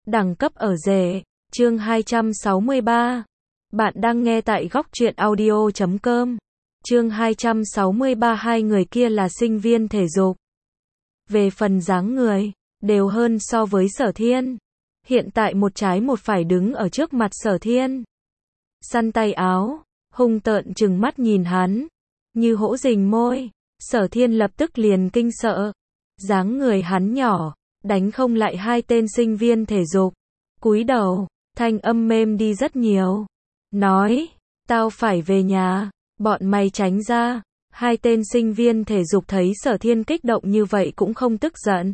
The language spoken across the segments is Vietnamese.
Đẳng cấp ở rể. Chương 263. Bạn đang nghe tại góc truyện audio.com. Chương 263. Hai người kia là sinh viên thể dục. Về phần dáng người, đều hơn so với Sở Thiên. Hiện tại một trái một phải đứng ở trước mặt Sở Thiên. Săn tay áo, hung tợn trừng mắt nhìn hắn, như hổ rình môi. Sở Thiên lập tức liền kinh sợ. Dáng người hắn nhỏ, đánh không lại hai tên sinh viên thể dục. Cúi đầu, thanh âm mềm đi rất nhiều. Nói, tao phải về nhà, bọn mày tránh ra. Hai tên sinh viên thể dục thấy Sở Thiên kích động như vậy cũng không tức giận.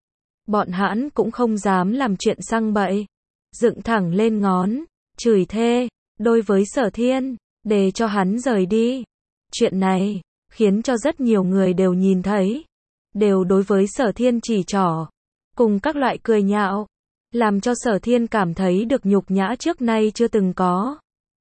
Bọn hắn cũng không dám làm chuyện sằng bậy. Dựng thẳng lên ngón, chửi thê, đối với Sở Thiên, để cho hắn rời đi. Chuyện này, khiến cho rất nhiều người đều nhìn thấy. Đều đối với Sở Thiên chỉ trỏ, cùng các loại cười nhạo. Làm cho Sở Thiên cảm thấy được nhục nhã trước nay chưa từng có.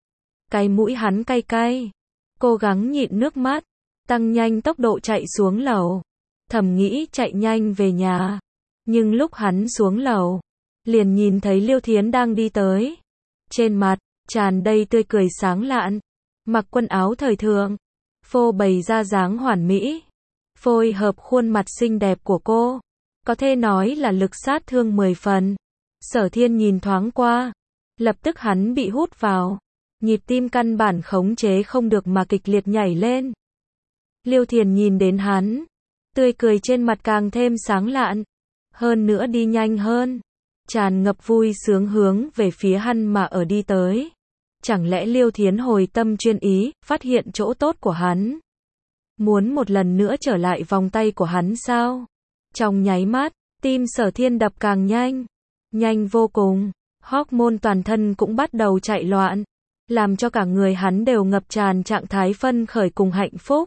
Cái mũi hắn cay cay, cố gắng nhịn nước mắt, tăng nhanh tốc độ chạy xuống lầu. Thầm nghĩ chạy nhanh về nhà. Nhưng lúc hắn xuống lầu, liền nhìn thấy Liêu Thiến đang đi tới. Trên mặt, tràn đầy tươi cười sáng lạn. Mặc quần áo thời thượng, phô bày ra dáng hoàn mỹ. Phối hợp khuôn mặt xinh đẹp của cô, có thể nói là lực sát thương 10 phần. Sở Thiên nhìn thoáng qua, lập tức hắn bị hút vào. Nhịp tim căn bản khống chế không được mà kịch liệt nhảy lên. Liêu Thiền nhìn đến hắn, tươi cười trên mặt càng thêm sáng lạn. Hơn nữa đi nhanh hơn, tràn ngập vui sướng hướng về phía hắn mà ở đi tới. Chẳng lẽ Liêu Thiến hồi tâm chuyên ý, phát hiện chỗ tốt của hắn, muốn một lần nữa trở lại vòng tay của hắn sao? Trong nháy mắt, tim Sở Thiên đập càng nhanh, nhanh vô cùng. Hormone toàn thân cũng bắt đầu chạy loạn, làm cho cả người hắn đều ngập tràn trạng thái phấn khởi cùng hạnh phúc.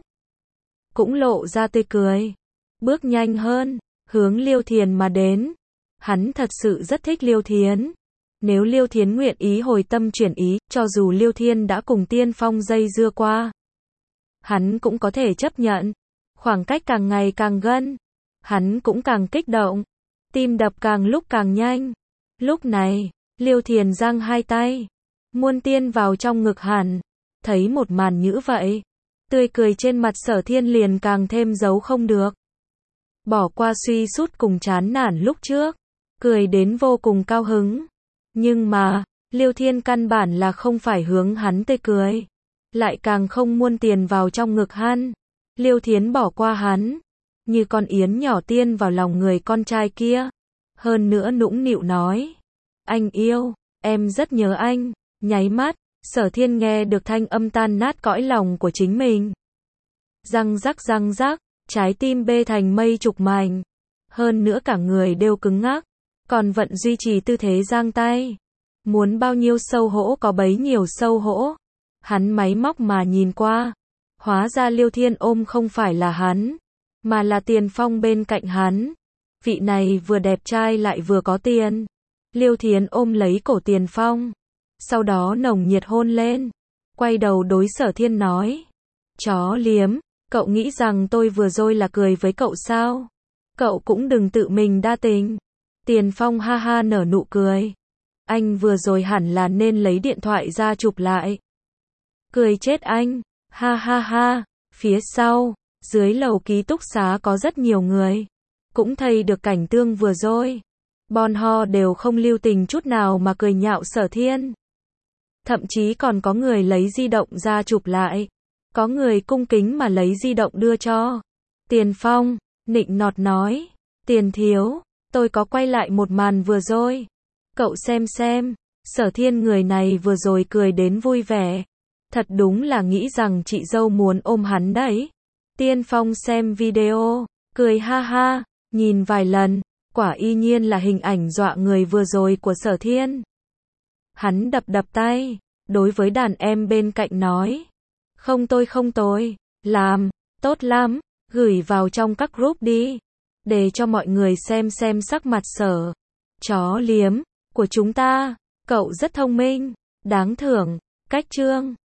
Cũng lộ ra tươi cười, bước nhanh hơn, hướng Liêu Thiến mà đến. Hắn thật sự rất thích Liêu Thiến. Nếu Liêu Thiến nguyện ý hồi tâm chuyển ý, cho dù Liêu Thiên đã cùng Tiên Phong dây dưa qua, hắn cũng có thể chấp nhận. Khoảng cách càng ngày càng gần, hắn cũng càng kích động, tim đập càng lúc càng nhanh. Lúc này, Liêu Thiền giang hai tay, muôn tiên vào trong ngực hắn. Thấy một màn như vậy, tươi cười trên mặt Sở Thiên liền càng thêm giấu không được. Bỏ qua suy sút cùng chán nản lúc trước, cười đến vô cùng cao hứng. Nhưng mà, Liêu Thiên căn bản là không phải hướng hắn tươi cười, lại càng không muôn tiền vào trong ngực hắn. Liêu Thiến bỏ qua hắn, như con yến nhỏ tiên vào lòng người con trai kia. Hơn nữa nũng nịu nói, anh yêu, em rất nhớ anh. Nháy mắt, Sở Thiên nghe được thanh âm tan nát cõi lòng của chính mình. Răng rắc, trái tim bê thành mây chục mảnh. Hơn nữa cả người đều cứng ngắc, còn vẫn duy trì tư thế giang tay. Muốn bao nhiêu sâu hổ có bấy nhiêu sâu hổ. Hắn máy móc mà nhìn qua, hóa ra Liêu Thiên ôm không phải là hắn, mà là Tiền Phong bên cạnh hắn. Vị này vừa đẹp trai lại vừa có tiền. Liêu Thiến ôm lấy cổ Tiền Phong, sau đó nồng nhiệt hôn lên, quay đầu đối Sở Thiên nói, chó liếm, cậu nghĩ rằng tôi vừa rồi là cười với cậu sao? Cậu cũng đừng tự mình đa tình. Tiền Phong ha ha nở nụ cười, anh vừa rồi hẳn là nên lấy điện thoại ra chụp lại. Cười chết anh, ha ha ha. Phía sau, dưới lầu ký túc xá có rất nhiều người, cũng thấy được cảnh tượng vừa rồi. Bọn họ đều không lưu tình chút nào mà cười nhạo Sở Thiên. Thậm chí còn có người lấy di động ra chụp lại, có người cung kính mà lấy di động đưa cho Tiền Phong, nịnh nọt nói, Tiền thiếu, tôi có quay lại một màn vừa rồi, cậu xem. Sở Thiên người này vừa rồi cười đến vui vẻ, thật đúng là nghĩ rằng chị dâu muốn ôm hắn đấy. Tiên Phong xem video, cười ha ha, nhìn vài lần, quả y nhiên là hình ảnh dọa người vừa rồi của Sở Thiên. Hắn đập tay, đối với đàn em bên cạnh nói, không tôi, làm, tốt lắm, gửi vào trong các group đi, để cho mọi người xem sắc mặt Sở chó liếm của chúng ta. Cậu rất thông minh, đáng thưởng, cách chương.